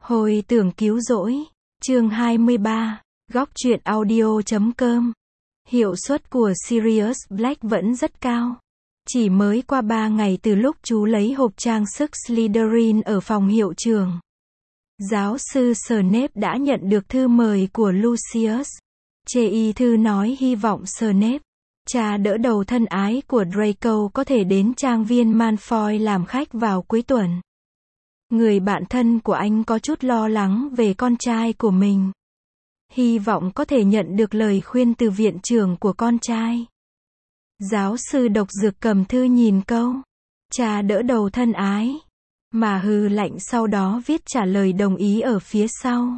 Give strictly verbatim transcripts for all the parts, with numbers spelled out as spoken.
Hồi tưởng cứu rỗi, chương hai mươi ba, góc truyện audio chấm com. Hiệu suất của Sirius Black vẫn rất cao. Chỉ mới qua ba ngày từ lúc chú lấy hộp trang sức Slytherin ở phòng hiệu trưởng, giáo sư Snape đã nhận được thư mời của Lucius. Chê y thư nói hy vọng Snape, cha đỡ đầu thân ái của Draco, có thể đến trang viên Malfoy làm khách vào cuối tuần. Người bạn thân của anh có chút lo lắng về con trai của mình. Hy vọng có thể nhận được lời khuyên từ viện trưởng của con trai. Giáo sư độc dược cầm thư nhìn câu cha đỡ đầu thân ái mà hừ lạnh, sau đó viết trả lời đồng ý ở phía sau.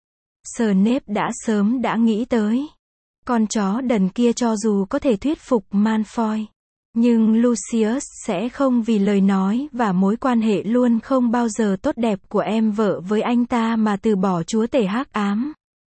Snape đã sớm đã nghĩ tới con chó đần kia, cho dù có thể thuyết phục Malfoy, nhưng Lucius sẽ không vì lời nói và mối quan hệ luôn không bao giờ tốt đẹp của em vợ với anh ta mà từ bỏ chúa tể hắc ám.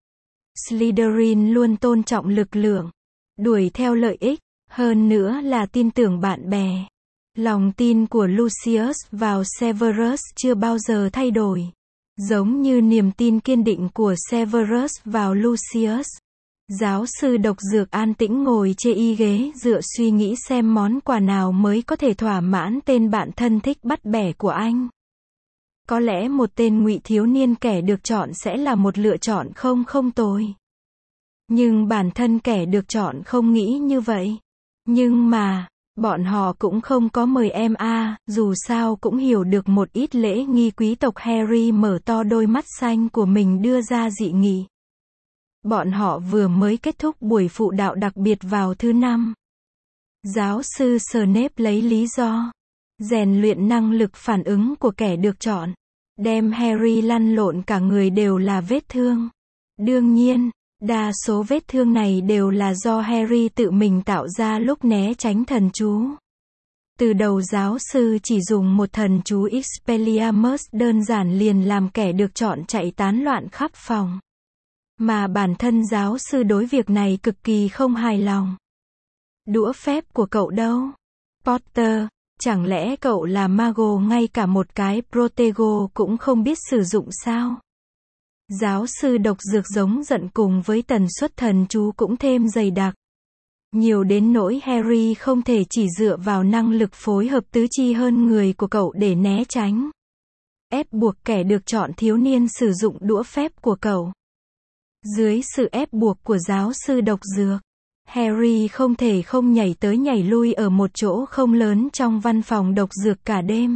Slytherin luôn tôn trọng lực lượng, đuổi theo lợi ích, hơn nữa là tin tưởng bạn bè. Lòng tin của Lucius vào Severus chưa bao giờ thay đổi, giống như niềm tin kiên định của Severus vào Lucius. Giáo sư độc dược an tĩnh ngồi trên y ghế dựa, suy nghĩ xem món quà nào mới có thể thỏa mãn tên bạn thân thích bắt bẻ của anh. Có lẽ một tên ngụy thiếu niên kẻ được chọn sẽ là một lựa chọn không không tồi. Nhưng bản thân kẻ được chọn không nghĩ như vậy. Nhưng mà, bọn họ cũng không có mời em a, dù sao cũng hiểu được một ít lễ nghi quý tộc. Harry mở to đôi mắt xanh của mình đưa ra dị nghị. Bọn họ vừa mới kết thúc buổi phụ đạo đặc biệt vào thứ năm. Giáo sư Snape lấy lý do rèn luyện năng lực phản ứng của kẻ được chọn, đem Harry lăn lộn cả người đều là vết thương. Đương nhiên, đa số vết thương này đều là do Harry tự mình tạo ra lúc né tránh thần chú. Từ đầu giáo sư chỉ dùng một thần chú Expelliarmus đơn giản liền làm kẻ được chọn chạy tán loạn khắp phòng. Mà bản thân giáo sư đối việc này cực kỳ không hài lòng. Đũa phép của cậu đâu? Potter, chẳng lẽ cậu là mago ngay cả một cái Protego cũng không biết sử dụng sao? Giáo sư độc dược giống giận, cùng với tần suất thần chú cũng thêm dày đặc. Nhiều đến nỗi Harry không thể chỉ dựa vào năng lực phối hợp tứ chi hơn người của cậu để né tránh. Ép buộc kẻ được chọn thiếu niên sử dụng đũa phép của cậu. Dưới sự ép buộc của giáo sư độc dược, Harry không thể không nhảy tới nhảy lui ở một chỗ không lớn trong văn phòng độc dược cả đêm.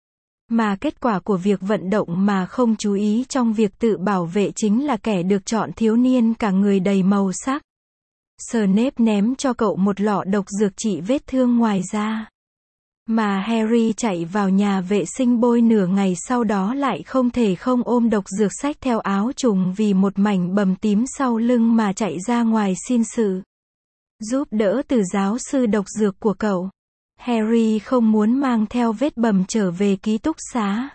Mà kết quả của việc vận động mà không chú ý trong việc tự bảo vệ chính là kẻ được chọn thiếu niên cả người đầy màu sắc. Snape ném cho cậu một lọ độc dược trị vết thương ngoài da. Mà Harry chạy vào nhà vệ sinh bôi nửa ngày, sau đó lại không thể không ôm độc dược xách theo áo trùng vì một mảnh bầm tím sau lưng mà chạy ra ngoài xin sự giúp đỡ từ giáo sư độc dược của cậu. Harry không muốn mang theo vết bầm trở về ký túc xá.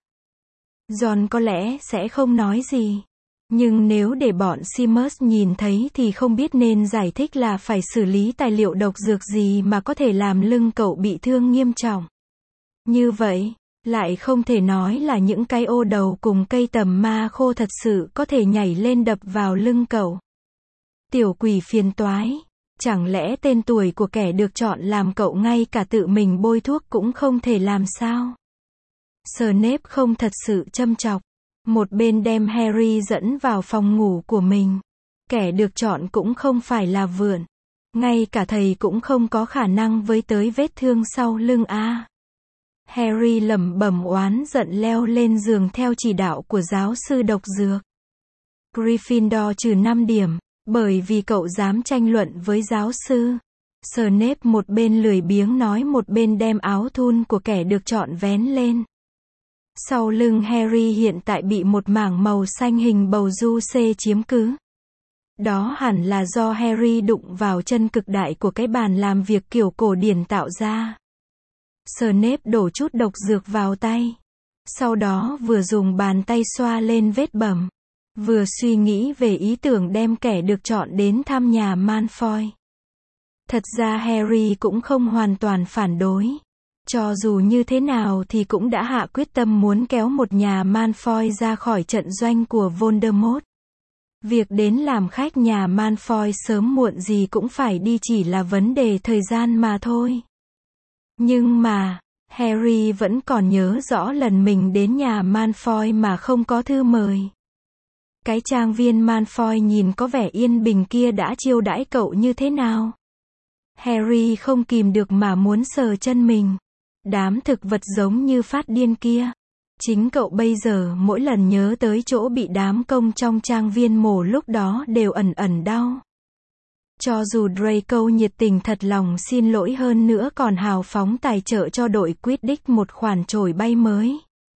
Ron có lẽ sẽ không nói gì. Nhưng nếu để bọn Seamus nhìn thấy thì không biết nên giải thích là phải xử lý tài liệu độc dược gì mà có thể làm lưng cậu bị thương nghiêm trọng. Như vậy, lại không thể nói là những cái ô đầu cùng cây tầm ma khô thật sự có thể nhảy lên đập vào lưng cậu. Tiểu quỷ phiền toái. Chẳng lẽ tên tuổi của kẻ được chọn làm cậu ngay cả tự mình bôi thuốc cũng không thể làm sao? Snape không thật sự châm chọc. Một bên đem Harry dẫn vào phòng ngủ của mình. Kẻ được chọn cũng không phải là vượn. Ngay cả thầy cũng không có khả năng với tới vết thương sau lưng a. Harry lẩm bẩm oán giận leo lên giường theo chỉ đạo của giáo sư độc dược. Gryffindor trừ năm điểm, bởi vì cậu dám tranh luận với giáo sư. Snape một bên lười biếng nói, một bên đem áo thun của kẻ được chọn vén lên. Sau lưng Harry hiện tại bị một mảng màu xanh hình bầu du xê chiếm cứ. Đó hẳn là do Harry đụng vào chân cực đại của cái bàn làm việc kiểu cổ điển tạo ra. Snape đổ chút độc dược vào tay. Sau đó vừa dùng bàn tay xoa lên vết bầm, vừa suy nghĩ về ý tưởng đem kẻ được chọn đến thăm nhà Malfoy. Thật ra Harry cũng không hoàn toàn phản đối. Cho dù như thế nào thì cũng đã hạ quyết tâm muốn kéo một nhà Malfoy ra khỏi trận doanh của Voldemort. Việc đến làm khách nhà Malfoy sớm muộn gì cũng phải đi, chỉ là vấn đề thời gian mà thôi. Nhưng mà, Harry vẫn còn nhớ rõ lần mình đến nhà Malfoy mà không có thư mời. Cái trang viên Malfoy nhìn có vẻ yên bình kia đã chiêu đãi cậu như thế nào? Harry không kìm được mà muốn sờ chân mình. Đám thực vật giống như phát điên kia. Chính cậu bây giờ mỗi lần nhớ tới chỗ bị đám công trong trang viên mổ lúc đó đều ẩn ẩn đau. Cho dù Draco nhiệt tình thật lòng xin lỗi hơn nữa còn hào phóng tài trợ cho đội Quidditch một khoản chổi bay mới,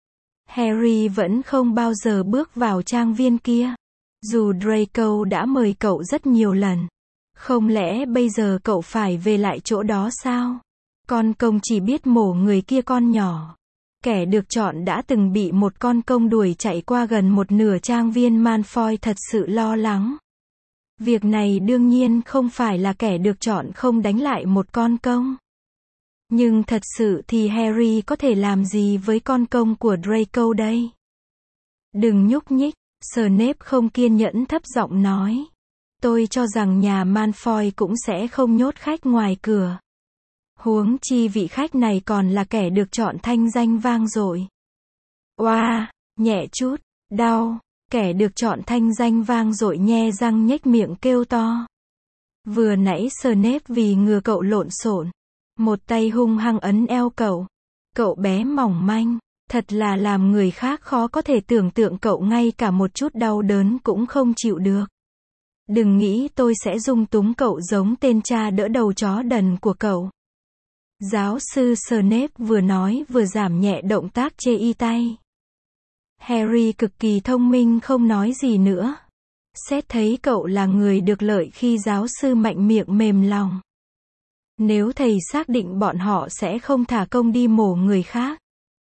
Harry vẫn không bao giờ bước vào trang viên kia. Dù Draco đã mời cậu rất nhiều lần. Không lẽ bây giờ cậu phải về lại chỗ đó sao? Con công chỉ biết mổ người kia con nhỏ. Kẻ được chọn đã từng bị một con công đuổi chạy qua gần một nửa trang viên Malfoy thật sự lo lắng. Việc này đương nhiên không phải là kẻ được chọn không đánh lại một con công. Nhưng thật sự thì Harry có thể làm gì với con công của Draco đây? Đừng nhúc nhích, Snape không kiên nhẫn thấp giọng nói. Tôi cho rằng nhà Malfoy cũng sẽ không nhốt khách ngoài cửa. Huống chi vị khách này còn là kẻ được chọn thanh danh vang dội. Oa, nhẹ chút, đau, kẻ được chọn thanh danh vang dội nhe răng nhếch miệng kêu to. Vừa nãy Snape vì ngừa cậu lộn xộn, một tay hung hăng ấn eo cậu. Cậu bé mỏng manh, thật là làm người khác khó có thể tưởng tượng cậu ngay cả một chút đau đớn cũng không chịu được. Đừng nghĩ tôi sẽ dung túng cậu giống tên cha đỡ đầu chó đần của cậu. Giáo sư Snape vừa nói vừa giảm nhẹ động tác chê y tay. Harry cực kỳ thông minh không nói gì nữa. Xét thấy cậu là người được lợi khi giáo sư mạnh miệng mềm lòng. Nếu thầy xác định bọn họ sẽ không thả công đi mổ người khác,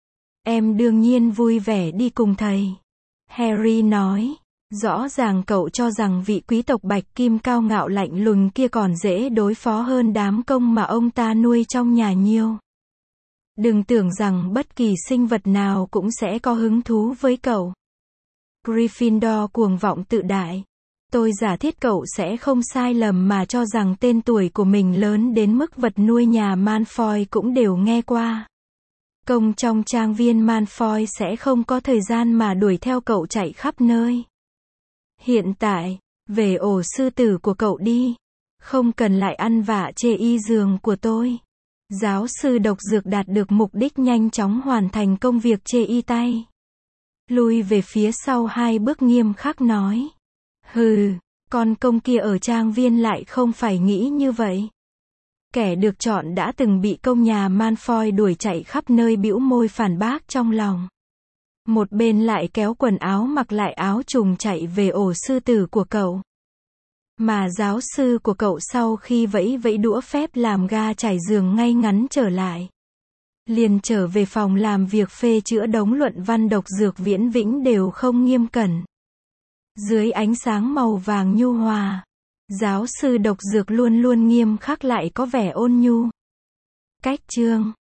em đương nhiên vui vẻ đi cùng thầy. Harry nói. Rõ ràng cậu cho rằng vị quý tộc bạch kim cao ngạo lạnh lùng kia còn dễ đối phó hơn đám công mà ông ta nuôi trong nhà nhiều. Đừng tưởng rằng bất kỳ sinh vật nào cũng sẽ có hứng thú với cậu. Gryffindor cuồng vọng tự đại. Tôi giả thiết cậu sẽ không sai lầm mà cho rằng tên tuổi của mình lớn đến mức vật nuôi nhà Malfoy cũng đều nghe qua. Công trong trang viên Malfoy sẽ không có thời gian mà đuổi theo cậu chạy khắp nơi. Hiện tại, về ổ sư tử của cậu đi. Không cần lại ăn vạ chê y giường của tôi. Giáo sư độc dược đạt được mục đích nhanh chóng hoàn thành công việc chê y tay. Lui về phía sau hai bước nghiêm khắc nói. Hừ, con công kia ở trang viên lại không phải nghĩ như vậy. Kẻ được chọn đã từng bị công nhà Malfoy đuổi chạy khắp nơi bĩu môi phản bác trong lòng. Một bên lại kéo quần áo mặc lại áo trùng chạy về ổ sư tử của cậu. Mà giáo sư của cậu sau khi vẫy vẫy đũa phép làm ga trải giường ngay ngắn trở lại. Liền trở về phòng làm việc phê chữa đống luận văn độc dược viễn vĩnh đều không nghiêm cẩn. Dưới ánh sáng màu vàng nhu hòa, giáo sư độc dược luôn luôn nghiêm khắc lại có vẻ ôn nhu. Cách chương